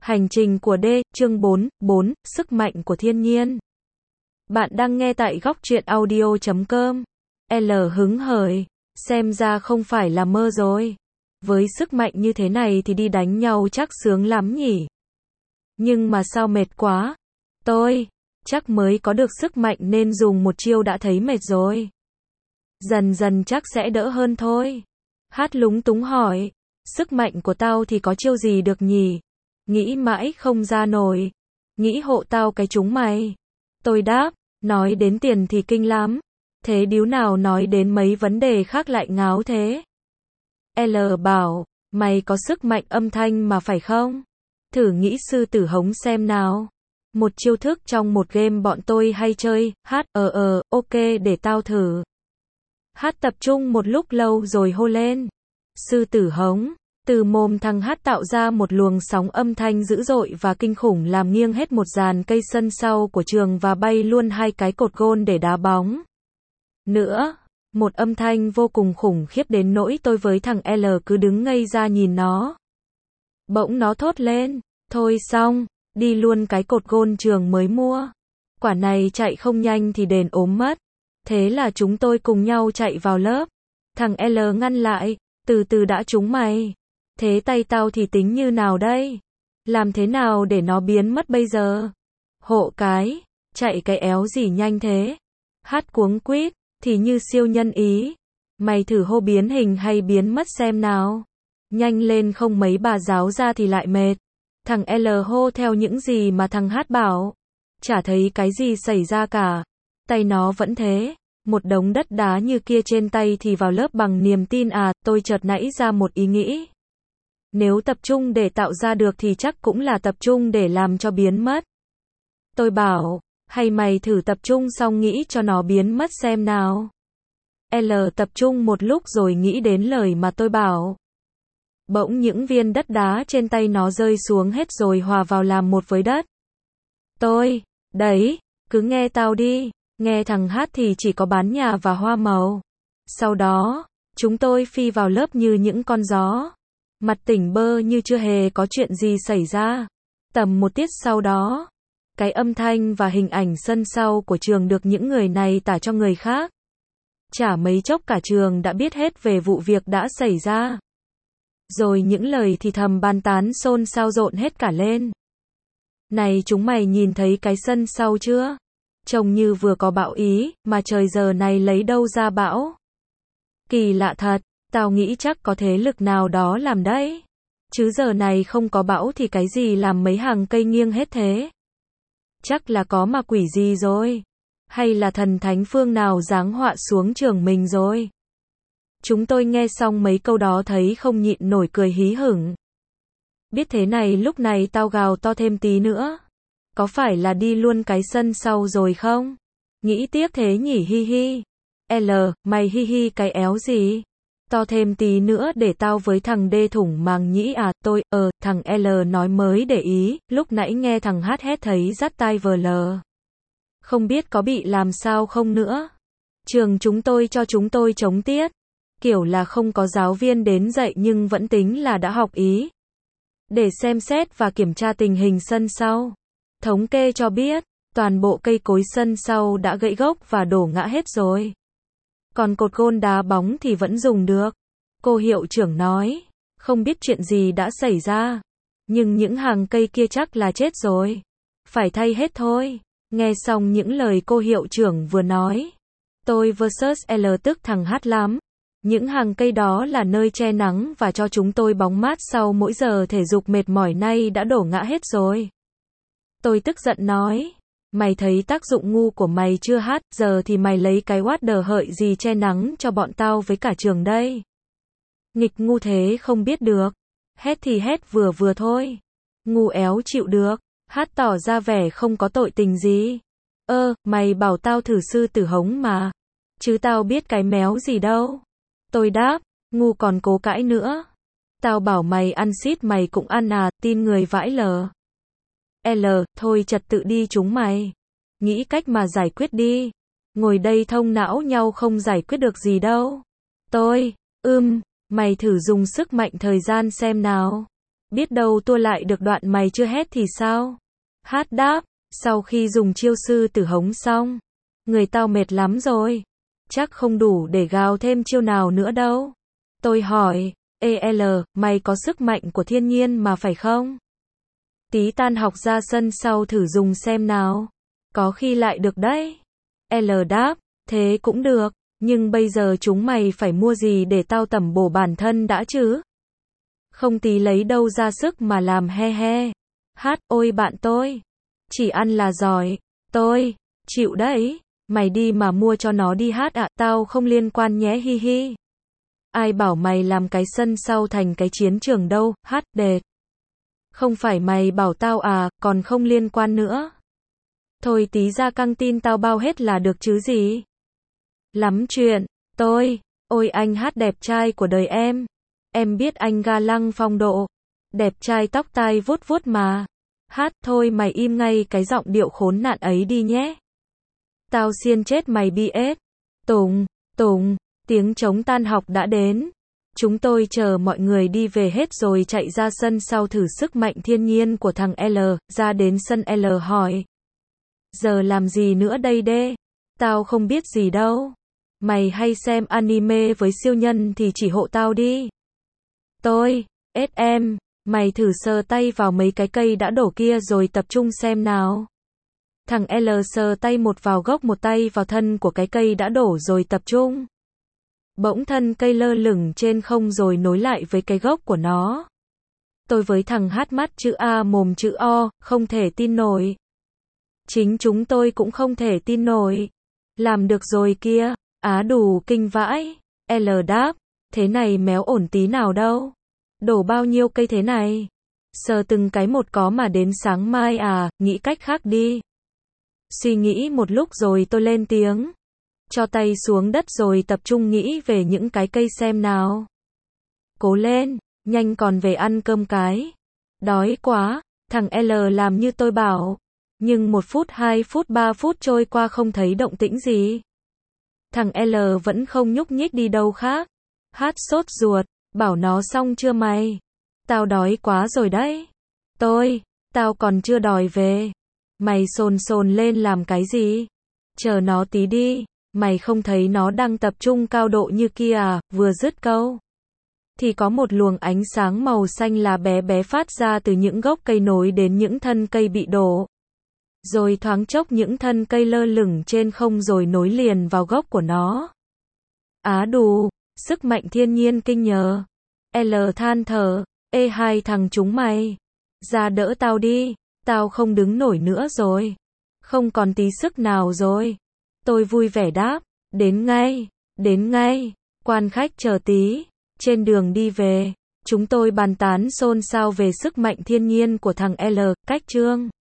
Hành trình của D, chương 4, sức mạnh của thiên nhiên. Bạn đang nghe tại góc truyện audio.com. L hứng hởi, xem ra không phải là mơ rồi. Với sức mạnh như thế này thì đi đánh nhau chắc sướng lắm nhỉ. Nhưng mà sao mệt quá. Tôi, chắc mới có được sức mạnh nên dùng một chiêu đã thấy mệt rồi. Dần dần chắc sẽ đỡ hơn thôi. Hát lúng túng hỏi, sức mạnh của tao thì có chiêu gì được nhỉ? Nghĩ mãi không ra nổi. Nghĩ hộ tao cái chúng mày. Tôi đáp, nói đến tiền thì kinh lắm. Thế điếu nào nói đến mấy vấn đề khác lại ngáo thế? L bảo, mày có sức mạnh âm thanh mà phải không? Thử nghĩ sư tử hống xem nào. Một chiêu thức trong một game bọn tôi hay chơi, ok để tao thử. Hát tập trung một lúc lâu rồi hô lên. Sư tử hống. Từ mồm thằng Hát tạo ra một luồng sóng âm thanh dữ dội và kinh khủng làm nghiêng hết một dàn cây sân sau của trường và bay luôn hai cái cột gôn để đá bóng. Nữa, một âm thanh vô cùng khủng khiếp đến nỗi tôi với thằng L cứ đứng ngây ra nhìn nó. Bỗng nó thốt lên, thôi xong, đi luôn cái cột gôn trường mới mua. Quả này chạy không nhanh thì đền ốm mất. Thế là chúng tôi cùng nhau chạy vào lớp. Thằng L ngăn lại, từ từ đã chúng mày. Thế tay tao thì tính như nào đây? Làm thế nào để nó biến mất bây giờ? Hộ cái, chạy cái éo gì nhanh thế? Hát cuống quýt, thì như siêu nhân ý. Mày thử hô biến hình hay biến mất xem nào. Nhanh lên không mấy bà giáo ra thì lại mệt. Thằng L hô theo những gì mà thằng Hát bảo. Chả thấy cái gì xảy ra cả. Tay nó vẫn thế. Một đống đất đá như kia trên tay thì vào lớp bằng niềm tin à, tôi chợt nảy ra một ý nghĩ. Nếu tập trung để tạo ra được thì chắc cũng là tập trung để làm cho biến mất. Tôi bảo, hay mày thử tập trung xong nghĩ cho nó biến mất xem nào. L tập trung một lúc rồi nghĩ đến lời mà tôi bảo. Bỗng những viên đất đá trên tay nó rơi xuống hết rồi hòa vào làm một với đất. Tôi, đấy, cứ nghe tao đi, nghe thằng Hát thì chỉ có bán nhà và hoa màu. Sau đó, chúng tôi phi vào lớp như những con gió. Mặt tỉnh bơ như chưa hề có chuyện gì xảy ra. Tầm một tiết sau đó, cái âm thanh và hình ảnh sân sau của trường được những người này tả cho người khác. Chả mấy chốc cả trường đã biết hết về vụ việc đã xảy ra. Rồi những lời thì thầm bàn tán xôn xao rộn hết cả lên. Này chúng mày nhìn thấy cái sân sau chưa? Trông như vừa có bão ý, mà trời giờ này lấy đâu ra bão? Kỳ lạ thật. Tao nghĩ chắc có thế lực nào đó làm đấy. Chứ giờ này không có bão thì cái gì làm mấy hàng cây nghiêng hết thế? Chắc là có ma quỷ gì rồi. Hay là thần thánh phương nào giáng họa xuống trường mình rồi. Chúng tôi nghe xong mấy câu đó thấy không nhịn nổi cười hí hửng. Biết thế này lúc này tao gào to thêm tí nữa. Có phải là đi luôn cái sân sau rồi không? Nghĩ tiếc thế nhỉ hi hi. L, mày hi hi cái éo gì? To thêm tí nữa để tao với thằng D thủng màng nhĩ à, tôi, thằng L nói mới để ý, lúc nãy nghe thằng Hát hét thấy rắt tai vờ lờ. Không biết có bị làm sao không nữa. Trường chúng tôi cho chúng tôi chống tiết. Kiểu là không có giáo viên đến dạy nhưng vẫn tính là đã học ý. Để xem xét và kiểm tra tình hình sân sau. Thống kê cho biết, toàn bộ cây cối sân sau đã gãy gốc và đổ ngã hết rồi. Còn cột gôn đá bóng thì vẫn dùng được. Cô hiệu trưởng nói, không biết chuyện gì đã xảy ra. Nhưng những hàng cây kia chắc là chết rồi. Phải thay hết thôi. Nghe xong những lời cô hiệu trưởng vừa nói. Tôi vs L tức thằng Hát lắm. Những hàng cây đó là nơi che nắng và cho chúng tôi bóng mát sau mỗi giờ thể dục mệt mỏi nay đã đổ ngã hết rồi. Tôi tức giận nói. Mày thấy tác dụng ngu của mày chưa Hát, giờ thì mày lấy cái oát đờ hợi gì che nắng cho bọn tao với cả trường đây. Nghịch ngu thế không biết được. Hét thì hét vừa vừa thôi. Ngu éo chịu được. Hát tỏ ra vẻ không có tội tình gì. Mày bảo tao thử sư tử hống mà. Chứ tao biết cái méo gì đâu. Tôi đáp, ngu còn cố cãi nữa. Tao bảo mày ăn xít mày cũng ăn à, tin người vãi lờ. L, thôi trật tự đi chúng mày. Nghĩ cách mà giải quyết đi. Ngồi đây thông não nhau không giải quyết được gì đâu. Tôi, mày thử dùng sức mạnh thời gian xem nào. Biết đâu tua lại được đoạn mày chưa hết thì sao? Hát đáp, sau khi dùng chiêu sư tử hống xong, người tao mệt lắm rồi. Chắc không đủ để gào thêm chiêu nào nữa đâu. Tôi hỏi, mày có sức mạnh của thiên nhiên mà phải không? Tí tan học ra sân sau thử dùng xem nào. Có khi lại được đấy. L đáp, thế cũng được, nhưng bây giờ chúng mày phải mua gì để tao tẩm bổ bản thân đã chứ? Không tí lấy đâu ra sức mà làm he he. Hát, ôi bạn tôi, chỉ ăn là giỏi. Tôi, chịu đấy, mày đi mà mua cho nó đi hát ạ, tao không liên quan nhé hi hi. Ai bảo mày làm cái sân sau thành cái chiến trường đâu, hát đệt. Không phải mày bảo tao à, còn không liên quan nữa. Thôi tí ra căng tin tao bao hết là được chứ gì. Lắm chuyện, tôi, ôi anh Hát đẹp trai của đời em biết anh ga lăng phong độ, đẹp trai tóc tai vuốt vuốt mà. Hát thôi mày im ngay cái giọng điệu khốn nạn ấy đi nhé. Tao xiên chết mày BS. Tùng, Tùng, tiếng trống tan học đã đến. Chúng tôi chờ mọi người đi về hết rồi chạy ra sân sau thử sức mạnh thiên nhiên của thằng L, ra đến sân L hỏi. Giờ làm gì nữa đây đê? Tao không biết gì đâu. Mày hay xem anime với siêu nhân thì chỉ hộ tao đi. Tôi, SM, mày thử sờ tay vào mấy cái cây đã đổ kia rồi tập trung xem nào. Thằng L sờ tay một vào gốc một tay vào thân của cái cây đã đổ rồi tập trung. Bỗng thân cây lơ lửng trên không rồi nối lại với cái gốc của nó. Tôi với thằng Hát mắt chữ A mồm chữ O, không thể tin nổi. Chính chúng tôi cũng không thể tin nổi. Làm được rồi kia, á đủ kinh vãi. L đáp, thế này méo ổn tí nào đâu. Đổ bao nhiêu cây thế này? Sờ từng cái một có mà đến sáng mai à, nghĩ cách khác đi. Suy nghĩ một lúc rồi tôi lên tiếng. Cho tay xuống đất rồi tập trung nghĩ về những cái cây xem nào. Cố lên, nhanh còn về ăn cơm cái. Đói quá, thằng L làm như tôi bảo. Nhưng 1 phút 2 phút 3 phút trôi qua không thấy động tĩnh gì. Thằng L vẫn không nhúc nhích đi đâu khác. Hát sốt ruột, bảo nó xong chưa mày? Tao đói quá rồi đấy. Tao còn chưa đòi về. Mày sồn lên làm cái gì? Chờ nó tí đi, mày không thấy nó đang tập trung cao độ như kia à? Vừa dứt câu thì có một luồng ánh sáng màu xanh lá bé bé phát ra từ những gốc cây nối đến những thân cây bị đổ. Rồi thoáng chốc những thân cây lơ lửng trên không rồi nối liền vào gốc của nó. Á đù, sức mạnh thiên nhiên kinh nhờ. L than thở, ê hai thằng chúng mày, ra đỡ tao đi, tao không đứng nổi nữa rồi. Không còn tí sức nào rồi. Tôi vui vẻ đáp, đến ngay, quan khách chờ tí. Trên đường đi về, chúng tôi bàn tán xôn xao về sức mạnh thiên nhiên của thằng L, cách chương